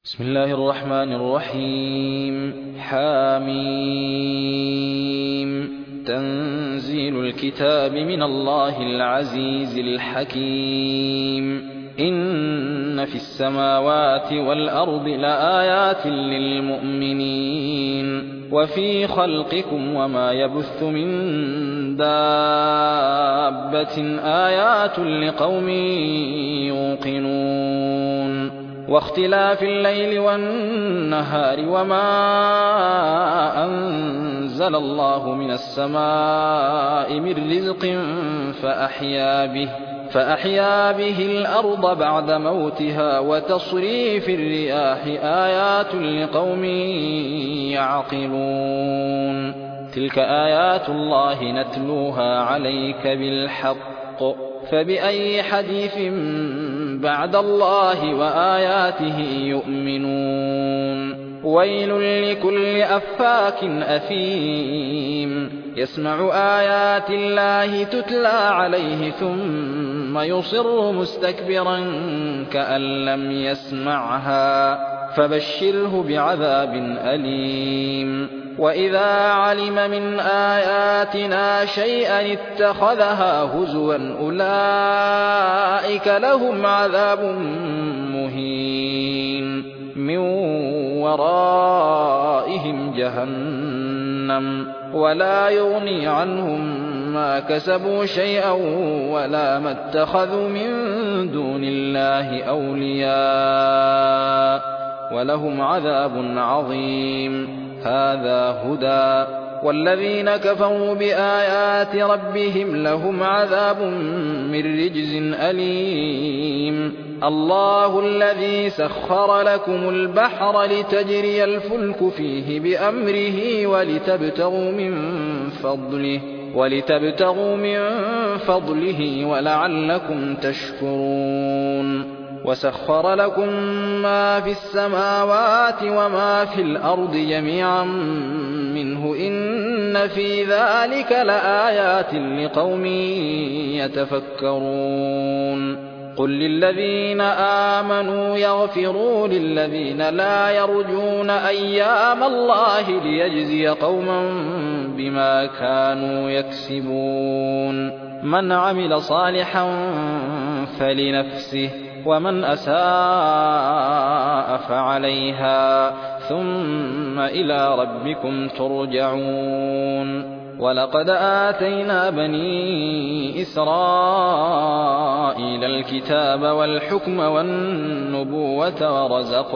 بسم الله الرحمن الرحيم. حاميم. تنزيل الكتاب من الله العزيز الحكيم. إن في السماوات والأرض لآيات للمؤمنين وفي خلقكم وما يبث من دابة آيات لقوم يوقنون. واختلاف الليل والنهار وما أنزل الله من السماء من رزق فأحيا به الأرض بعد موتها وتصريف الرياح آيات لقوم يعقلون. تلك آيات الله نتلوها عليك بالحق، فبأي حديث بعد الله وآياته يؤمنون. ويل لكل أفاك أثيم يسمع آيات الله تتلى عليه ثم يصر مستكبرا كأن لم يسمعها، فبشره بعذاب أليم. وإذا علم من آياتنا شيئا اتخذها هزوا أولئك لهم عذاب مهين من ورائهم جهنم ولا يغني عنهم ما كسبوا شيئا ولا ما اتخذوا من دون الله أولياء ولهم عذاب عظيم. هذا هدى، والذين كفروا بآيات ربهم لهم عذاب من رجز أليم. الله الذي سخر لكم البحر لتجري الفلك فيه بأمره ولتبتغوا من فضله ولعلكم تشكرون. وسخر لكم ما في السماوات وما في الأرض جميعا منه إن في ذلك لآيات لقوم يتفكرون. قل للذين آمنوا يغفروا للذين لا يرجون أيام الله ليجزي قوما بما كانوا يكسبون. من عمل صالحا فلنفسه ومن أساء فعليها ثم إلى ربكم ترجعون. ولقد آتينا بني إسرائيل الكتاب والحكم والنبوة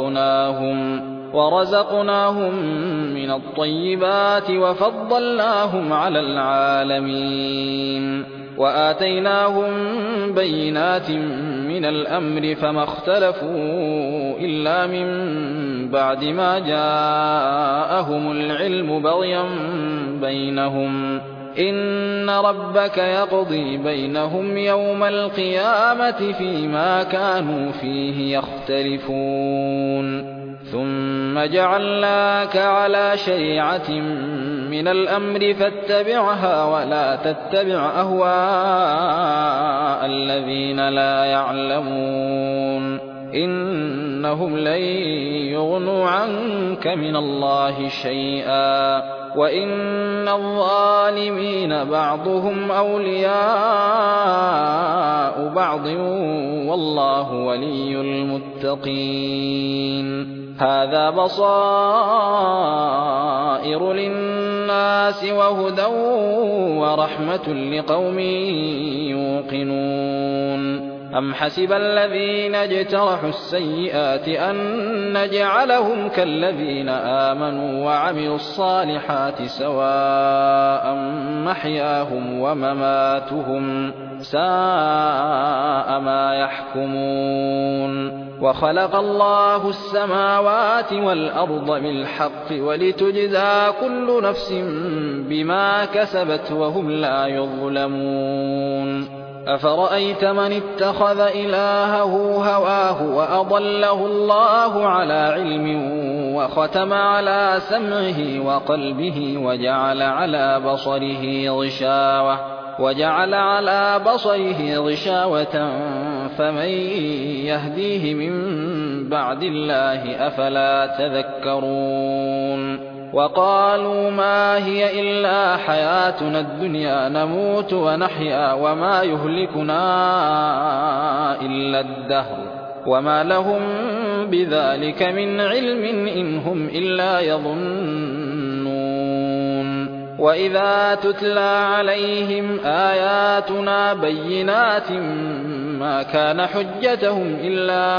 ورزقناهم من الطيبات وفضلناهم على العالمين. وآتيناهم بينات من الأمر فما اختلفوا إلا من بعد ما جاءهم العلم بغيا بينهم. إن ربك يقضي بينهم يوم القيامة فيما كانوا فيه يختلفون. ثم جعلناك على شريعة من الأمر فاتبعها ولا تتبع أهواء الذين لا يعلمون. إنهم لن يغنوا عنك من الله شيئا وإن الظالمين بعضهم أولياء بعض والله ولي المتقين. هذا بصائر للناس وهدى ورحمة لقوم يوقنون. أم حسب الذين اجترحوا السيئات أن نجعلهم كالذين آمنوا وعملوا الصالحات سواء محياهم ومماتهم ساء ما يحكمون. وخلق الله السماوات والأرض بالحق ولتجزى كل نفس بما كسبت وهم لا يظلمون. أفرأيت من اتخذ إلهه هواه وأضله الله على علم وختم على سمعه وقلبه وجعل على بصره غشاوة فمن يهديه من بعد الله أفلا تذكرون وقالوا ما هي إلا حياتنا الدنيا نموت ونحيا وما يهلكنا إلا الدهر وما لهم بذلك من علم إن هم إلا يظنون وإذا تتلى عليهم آياتنا بينات ما كان حجتهم إلا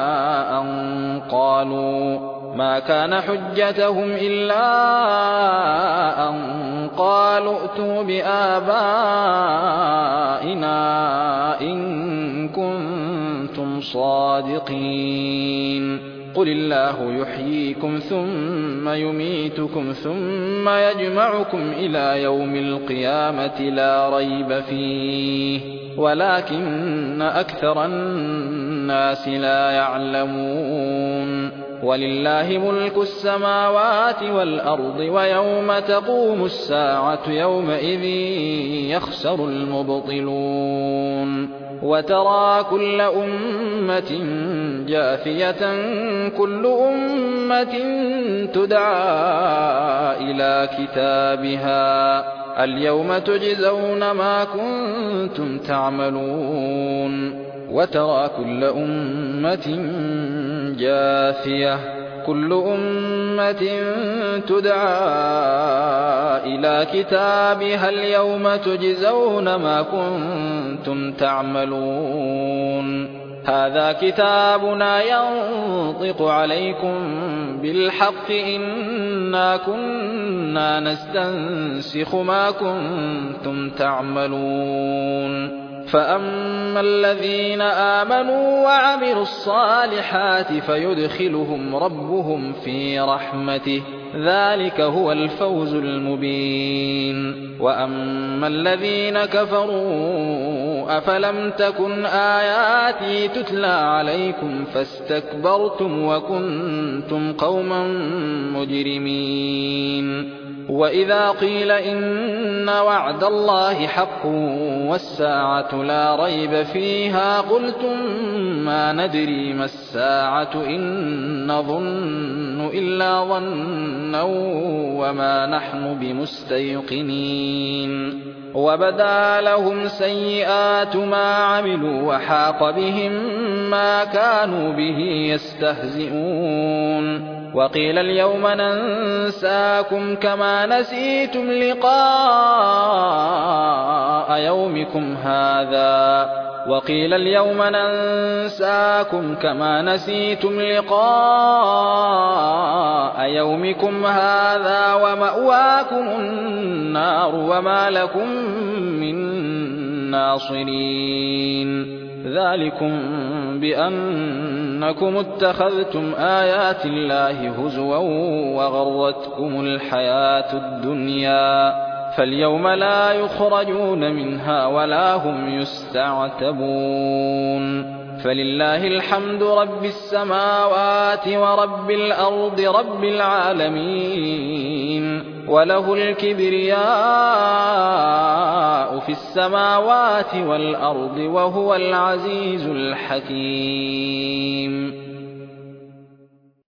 أن قالوا ائتوا بآبائنا إن كنتم صادقين قل الله يحييكم ثم يميتكم ثم يجمعكم إلى يوم القيامة لا ريب فيه ولكن أكثر الناس لا يعلمون ولله ملك السماوات والأرض ويوم تقوم الساعة يومئذ يخسر المبطلون وترى كل أمة جاثية كل أمة تدعى إلى كتابها اليوم تجزون ما كنتم تعملون وترى كل أمة جاثية كل أمة تدعى إلى كتابها اليوم تجزون ما كنتم تعملون هذا كتابنا ينطق عليكم بالحق إنا كنا نستنسخ ما كنتم تعملون فأما الذين آمنوا وعملوا الصالحات فيدخلهم ربهم في رحمته ذلك هو الفوز المبين وأما الذين كفروا أفلم تكن آياتي تتلى عليكم فاستكبرتم وكنتم قوما مجرمين وإذا قيل إن وعد الله حق والساعة لا ريب فيها قلتم ما ندري ما الساعة إن نظن إلا ظنا وما نحن بمستيقنين وبدا لهم سيئات ما عملوا وحاق بهم ما كانوا به يستهزئون وقيل اليوم ننساكم كما نسيتم لقاء يومكم هذا ومأواكم النار وما لكم من ناصرين ذلكم بأنكم اتخذتم آيات الله هزوا وغرتكم الحياة الدنيا فاليوم لا يخرجون منها ولا هم يستعتبون فلله الحمد رب السماوات ورب الأرض رب العالمين وله الكبرياء في السماوات والأرض وهو العزيز الحكيم